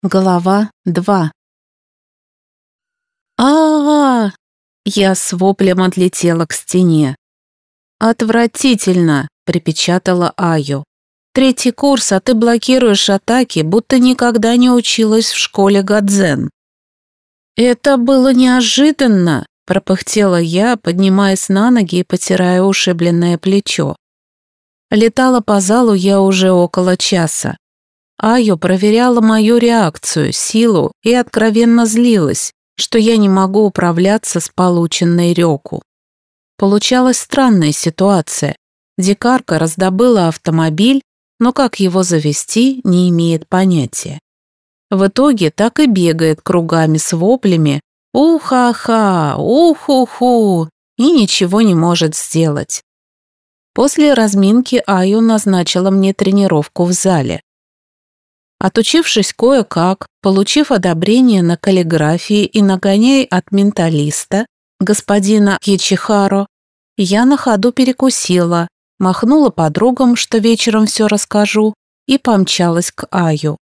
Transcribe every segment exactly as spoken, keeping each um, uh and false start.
Глава два. а а, -а Я с воплем отлетела к стене. «Отвратительно!» — припечатала Аю. «Третий курс, а ты блокируешь атаки, будто никогда не училась в школе Гадзен». «Это было неожиданно!» — пропыхтела я, поднимаясь на ноги и потирая ушибленное плечо. Летала по залу я уже около часа. Аю проверяла мою реакцию, силу и откровенно злилась, что я не могу управляться с полученной Рёку. Получалась странная ситуация. Дикарка раздобыла автомобиль, но как его завести, не имеет понятия. В итоге так и бегает кругами с воплями «Уха-ха! Уху-ху!» и ничего не может сделать. После разминки Аю назначила мне тренировку в зале. Отучившись кое-как, получив одобрение на каллиграфии и нагоняй от менталиста, господина Кичихаро, я на ходу перекусила, махнула подругам, что вечером все расскажу, и помчалась к Аю.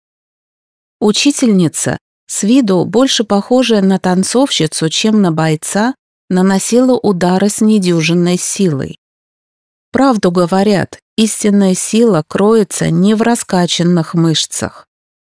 Учительница, с виду больше похожая на танцовщицу, чем на бойца, наносила удары с недюжинной силой. Правду говорят, истинная сила кроется не в раскачанных мышцах.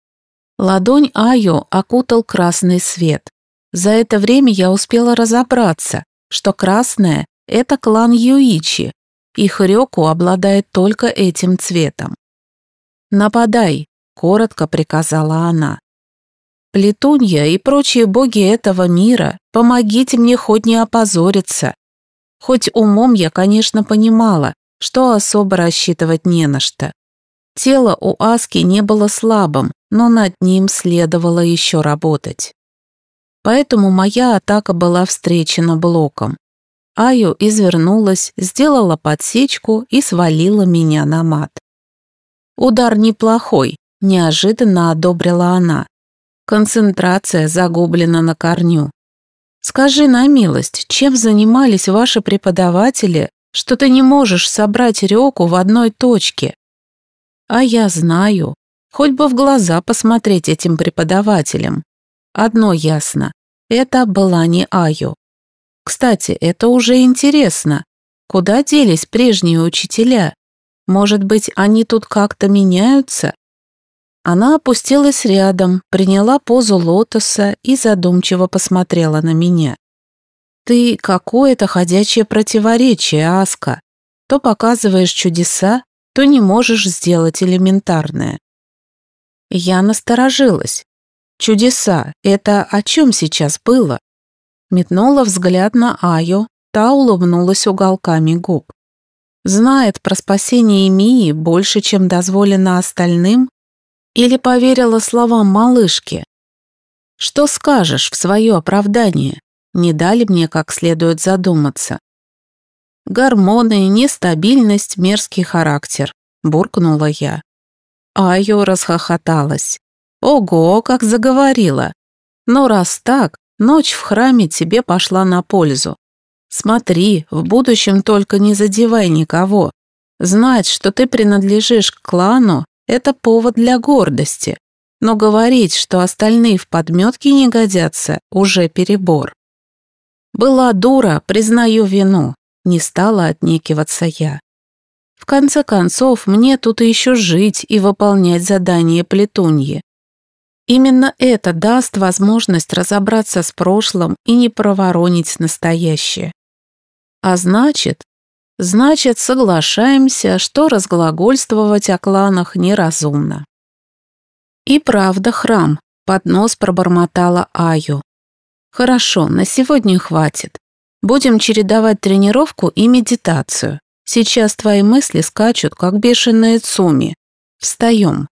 Ладонь Аю окутал красный свет. За это время я успела разобраться, что красное – это клан Юичи, и Рёку обладает только этим цветом. «Нападай», – коротко приказала она. «Плетунья и прочие боги этого мира, помогите мне хоть не опозориться». Хоть умом я, конечно, понимала, что особо рассчитывать не на что. Тело у Аски не было слабым, но над ним следовало еще работать. Поэтому моя атака была встречена блоком. Аю извернулась, сделала подсечку и свалила меня на мат. «Удар неплохой», – неожиданно одобрила она. «Концентрация загублена на корню. Скажи на милость, чем занимались ваши преподаватели, что ты не можешь собрать Рёку в одной точке?» «А я знаю. Хоть бы в глаза посмотреть этим преподавателям. Одно ясно. Это была не Аю. Кстати, это уже интересно. Куда делись прежние учителя? Может быть, они тут как-то меняются?» Она опустилась рядом, приняла позу лотоса и задумчиво посмотрела на меня. «Ты какое-то ходячее противоречие, Аска. То показываешь чудеса, то не можешь сделать элементарное». Я насторожилась. «Чудеса — это о чем сейчас было?» Метнула взгляд на Аю, та улыбнулась уголками губ. Знает про спасение Мии больше, чем дозволено остальным? Или поверила словам малышки? «Что скажешь в свое оправдание?» Не дали мне как следует задуматься. «Гормоны, нестабильность, мерзкий характер», – буркнула я. Аю расхохоталась. «Ого, как заговорила! Но раз так, ночь в храме тебе пошла на пользу. Смотри, в будущем только не задевай никого. Знать, что ты принадлежишь к клану, это повод для гордости, но говорить, что остальные в подметке не годятся, уже перебор». «Была дура, признаю вину», — не стала отнекиваться я. «В конце концов, мне тут еще жить и выполнять задания плетуньи. Именно это даст возможность разобраться с прошлым и не проворонить настоящее. А значит, значит, соглашаемся, что разглагольствовать о кланах неразумно». «И правда храм», — под нос пробормотала Аю. «Хорошо, на сегодня хватит. Будем чередовать тренировку и медитацию. Сейчас твои мысли скачут, как бешеные цуми. Встаем».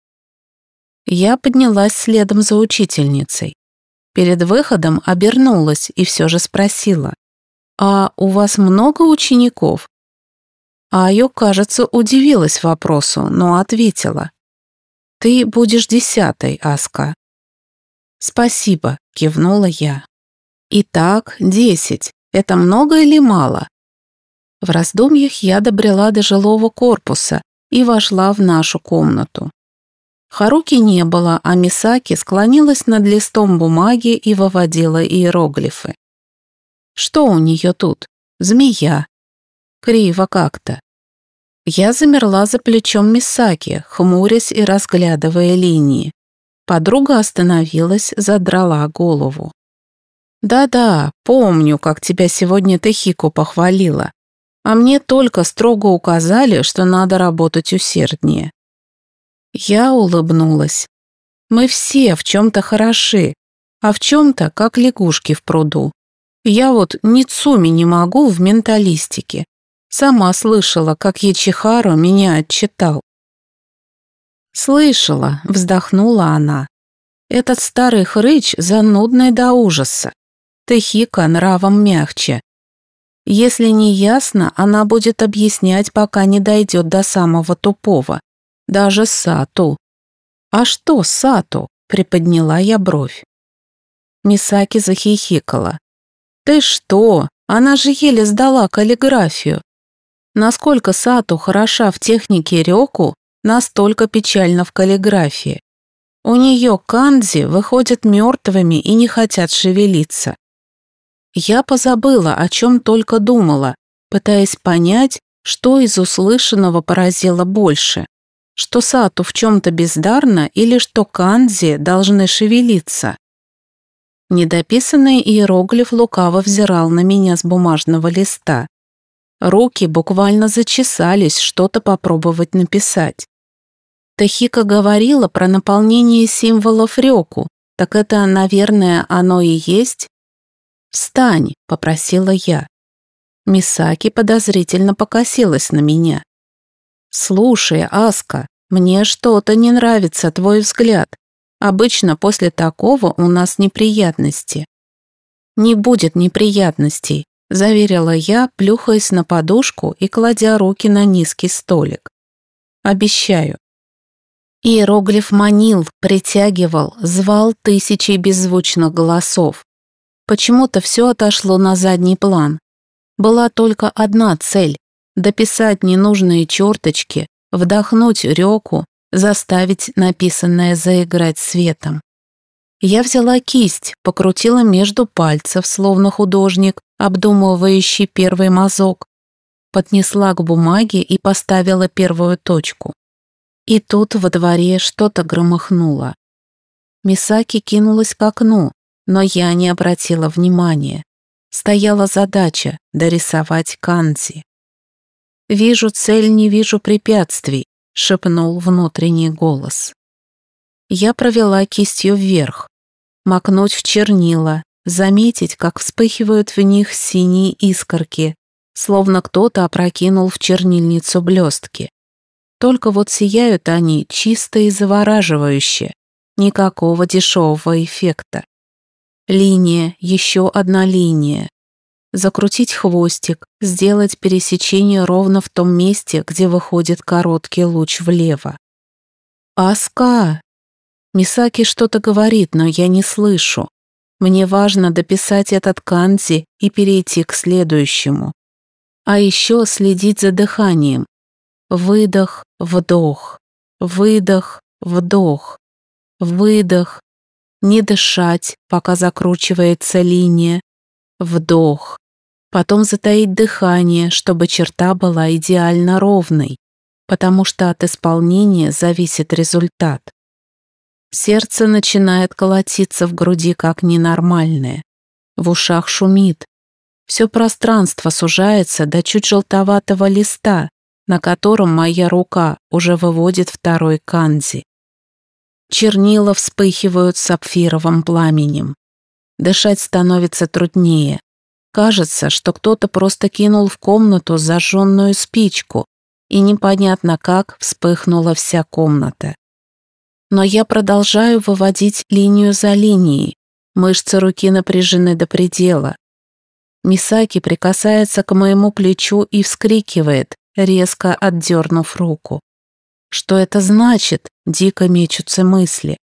Я поднялась следом за учительницей. Перед выходом обернулась и все же спросила: «А у вас много учеников?» Аю, кажется, удивилась вопросу, но ответила: «Ты будешь десятой, Аска». «Спасибо», — кивнула я. «Итак, десять. Это много или мало?» В раздумьях я добрела до жилого корпуса и вошла в нашу комнату. Харуки не было, а Мисаки склонилась над листом бумаги и выводила иероглифы. Что у нее тут? Змея. Криво как-то. Я замерла за плечом Мисаки, хмурясь и разглядывая линии. Подруга остановилась, задрала голову. «Да-да, помню, как тебя сегодня Тэхико похвалила. А мне только строго указали, что надо работать усерднее». Я улыбнулась. «Мы все в чем-то хороши, а в чем-то как лягушки в пруду. Я вот ницуми не могу в менталистике. Сама слышала, как Ячихару меня отчитал». «Слышала», — вздохнула она. «Этот старый хрыч занудный до ужаса. Тэхико нравом мягче. Если не ясно, она будет объяснять, пока не дойдет до самого тупого. Даже Сату». «А что Сату?» — приподняла я бровь. Мисаки захихикала. «Ты что? Она же еле сдала каллиграфию. Насколько Сату хороша в технике рёку, настолько печально в каллиграфии. У нее кандзи выходят мертвыми и не хотят шевелиться». Я позабыла, о чем только думала, пытаясь понять, что из услышанного поразило больше. Что Сату в чем-то бездарна или что кандзи должны шевелиться. Недописанный иероглиф лукаво взирал на меня с бумажного листа. Руки буквально зачесались что-то попробовать написать. Тэхико говорила про наполнение символов рёку, так это, наверное, оно и есть? «Встань», — попросила я. Мисаки подозрительно покосилась на меня. «Слушай, Аска, мне что-то не нравится твой взгляд. Обычно после такого у нас неприятности». «Не будет неприятностей», — заверила я, плюхаясь на подушку и кладя руки на низкий столик. «Обещаю». Иероглиф манил, притягивал, звал тысячи беззвучных голосов. Почему-то все отошло на задний план. Была только одна цель — дописать ненужные черточки, вдохнуть рёку, заставить написанное заиграть светом. Я взяла кисть, покрутила между пальцев, словно художник, обдумывающий первый мазок, поднесла к бумаге и поставила первую точку. И тут во дворе что-то громыхнуло. Мисаки кинулась к окну, но я не обратила внимания. Стояла задача — дорисовать кандзи. «Вижу цель, не вижу препятствий», — шепнул внутренний голос. Я провела кистью вверх. Макнуть в чернила, заметить, как вспыхивают в них синие искорки, словно кто-то опрокинул в чернильницу блестки. Только вот сияют они чисто и завораживающе, никакого дешевого эффекта. Линия, еще одна линия. Закрутить хвостик, сделать пересечение ровно в том месте, где выходит короткий луч влево. «Аска!» Мисаки что-то говорит, но я не слышу. Мне важно дописать этот кандзи и перейти к следующему. А еще следить за дыханием. Выдох, вдох, выдох, вдох, выдох. Не дышать, пока закручивается линия. Вдох. Потом затаить дыхание, чтобы черта была идеально ровной, потому что от исполнения зависит результат. Сердце начинает колотиться в груди как ненормальное. В ушах шумит. Все пространство сужается до чуть желтоватого листа, на котором моя рука уже выводит второй кандзи. Чернила вспыхивают сапфировым пламенем. Дышать становится труднее. Кажется, что кто-то просто кинул в комнату зажженную спичку, и непонятно как вспыхнула вся комната. Но я продолжаю выводить линию за линией. Мышцы руки напряжены до предела. Мисаки прикасается к моему плечу и вскрикивает, резко отдернув руку. Что это значит? Дико мечутся мысли.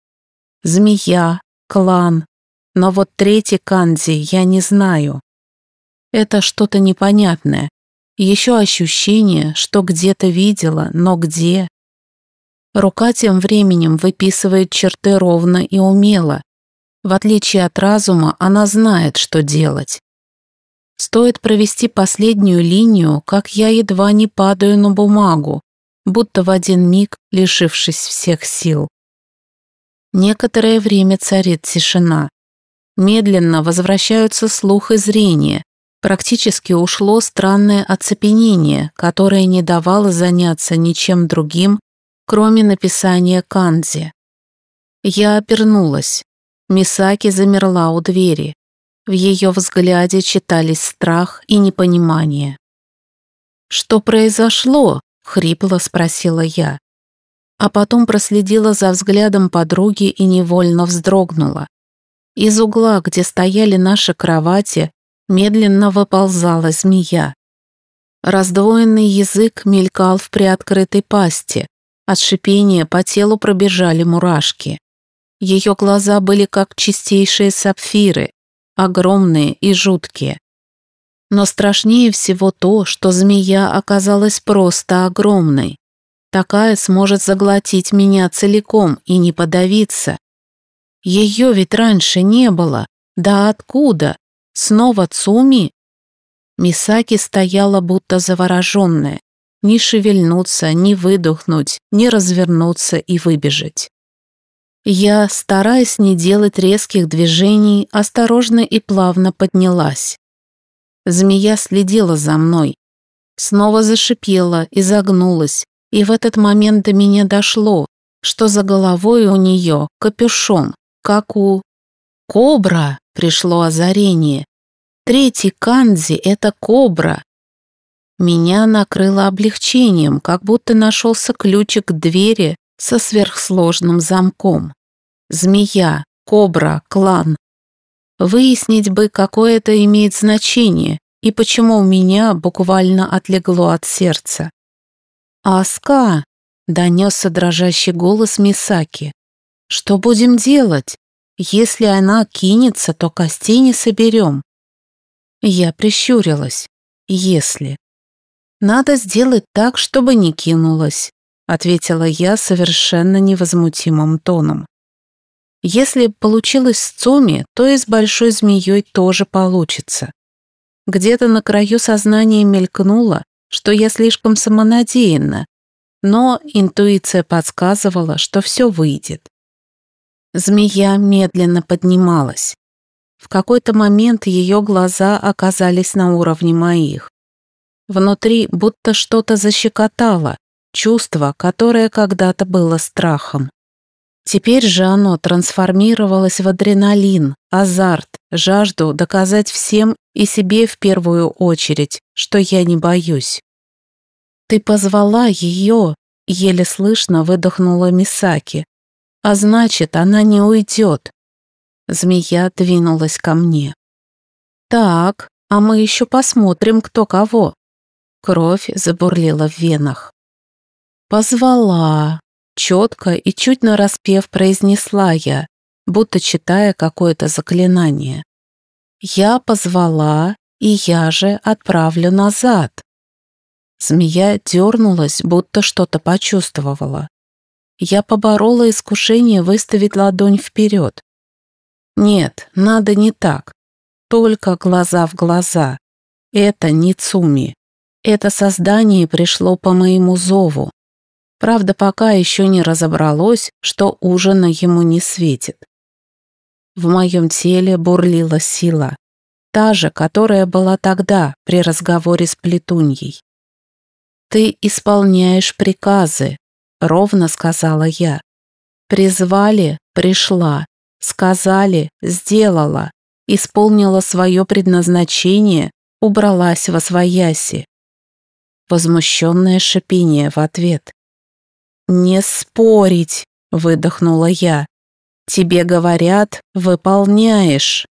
Змея, клан. Но вот третий кандзи я не знаю. Это что-то непонятное. Еще ощущение, что где-то видела, но где? Рука тем временем выписывает черты ровно и умело. В отличие от разума, она знает, что делать. Стоит провести последнюю линию, как я едва не падаю на бумагу, будто в один миг лишившись всех сил. Некоторое время царит тишина. Медленно возвращаются слух и зрение. Практически ушло странное оцепенение, которое не давало заняться ничем другим, кроме написания канзи. Я обернулась. Мисаки замерла у двери. В ее взгляде читались страх и непонимание. «Что произошло?» — хрипло спросила я. А потом проследила за взглядом подруги и невольно вздрогнула. Из угла, где стояли наши кровати, медленно выползала змея. Раздвоенный язык мелькал в приоткрытой пасти. От шипения по телу пробежали мурашки. Ее глаза были как чистейшие сапфиры, огромные и жуткие. Но страшнее всего то, что змея оказалась просто огромной. Такая сможет заглотить меня целиком и не подавиться. Ее ведь раньше не было. Да откуда? Снова Цуми? Мисаки стояла будто завороженная. Ни шевельнуться, ни выдохнуть, ни развернуться и выбежать. Я, стараясь не делать резких движений, осторожно и плавно поднялась. Змея следила за мной. Снова зашипела, изогнулась, и в этот момент до меня дошло, что за головой у нее капюшон, как у... Кобра! Пришло озарение. Третий канзи — это кобра. Меня накрыло облегчением, как будто нашелся ключик к двери со сверхсложным замком. Змея, кобра, клан. Выяснить бы, какое это имеет значение и почему у меня буквально отлегло от сердца. «Аска!» — донесся дрожащий голос Мисаки. «Что будем делать? Если она кинется, то костей не соберем». Я прищурилась. «Если». «Надо сделать так, чтобы не кинулась», — ответила я совершенно невозмутимым тоном. «Если получилось с Цуми, то и с большой змеей тоже получится». Где-то на краю сознания мелькнуло, что я слишком самонадеянна, но интуиция подсказывала, что все выйдет. Змея медленно поднималась. В какой-то момент ее глаза оказались на уровне моих. Внутри будто что-то защекотало, чувство, которое когда-то было страхом. Теперь же оно трансформировалось в адреналин, азарт, жажду доказать всем и себе в первую очередь, что я не боюсь. «Ты позвала ее», — еле слышно выдохнула Мисаки. «А значит, она не уйдет». Змея двинулась ко мне. «Так, а мы еще посмотрим, кто кого». Кровь забурлила в венах. «Позвала», — четко и чуть нараспев произнесла я, будто читая какое-то заклинание. «Я позвала, и я же отправлю назад». Змея дернулась, будто что-то почувствовала. Я поборола искушение выставить ладонь вперед. Нет, надо не так. Только глаза в глаза. Это не Цуми. Это создание пришло по моему зову. Правда, пока еще не разобралось, что ужина ему не светит. В моем теле бурлила сила. Та же, которая была тогда при разговоре с Плетуньей. «Ты исполняешь приказы», — ровно сказала я. «Призвали — пришла, сказали — сделала, исполнила свое предназначение, убралась восвояси». Возмущенное шипение в ответ. «Не спорить», — выдохнула я. «Тебе говорят, выполняешь».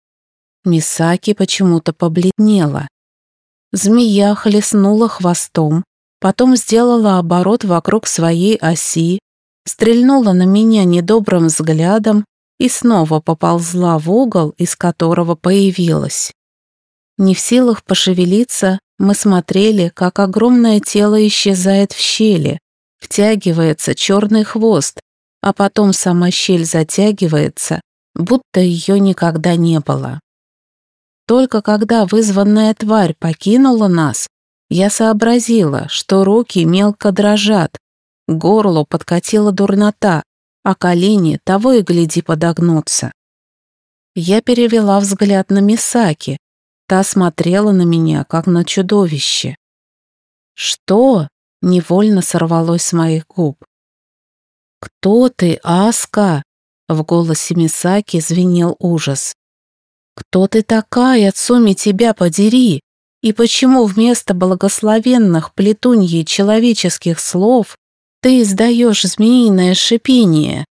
Мисаки почему-то побледнела. Змея хлестнула хвостом, потом сделала оборот вокруг своей оси, стрельнула на меня недобрым взглядом и снова поползла в угол, из которого появилась. Не в силах пошевелиться, мы смотрели, как огромное тело исчезает в щели, Втягивается черный хвост, а потом сама щель затягивается, будто ее никогда не было. Только когда вызванная тварь покинула нас, я сообразила, что руки мелко дрожат, к горлу подкатила дурнота, а колени того и гляди подогнутся. Я перевела взгляд на Мисаки, та смотрела на меня, как на чудовище. «Что?» — невольно сорвалось с моих губ. «Кто ты, Аска?» — в голосе Мисаки звенел ужас. «Кто ты такая, Цуми, тебя подери? И почему вместо благословенных плетуньей человеческих слов ты издаешь змеиное шипение?»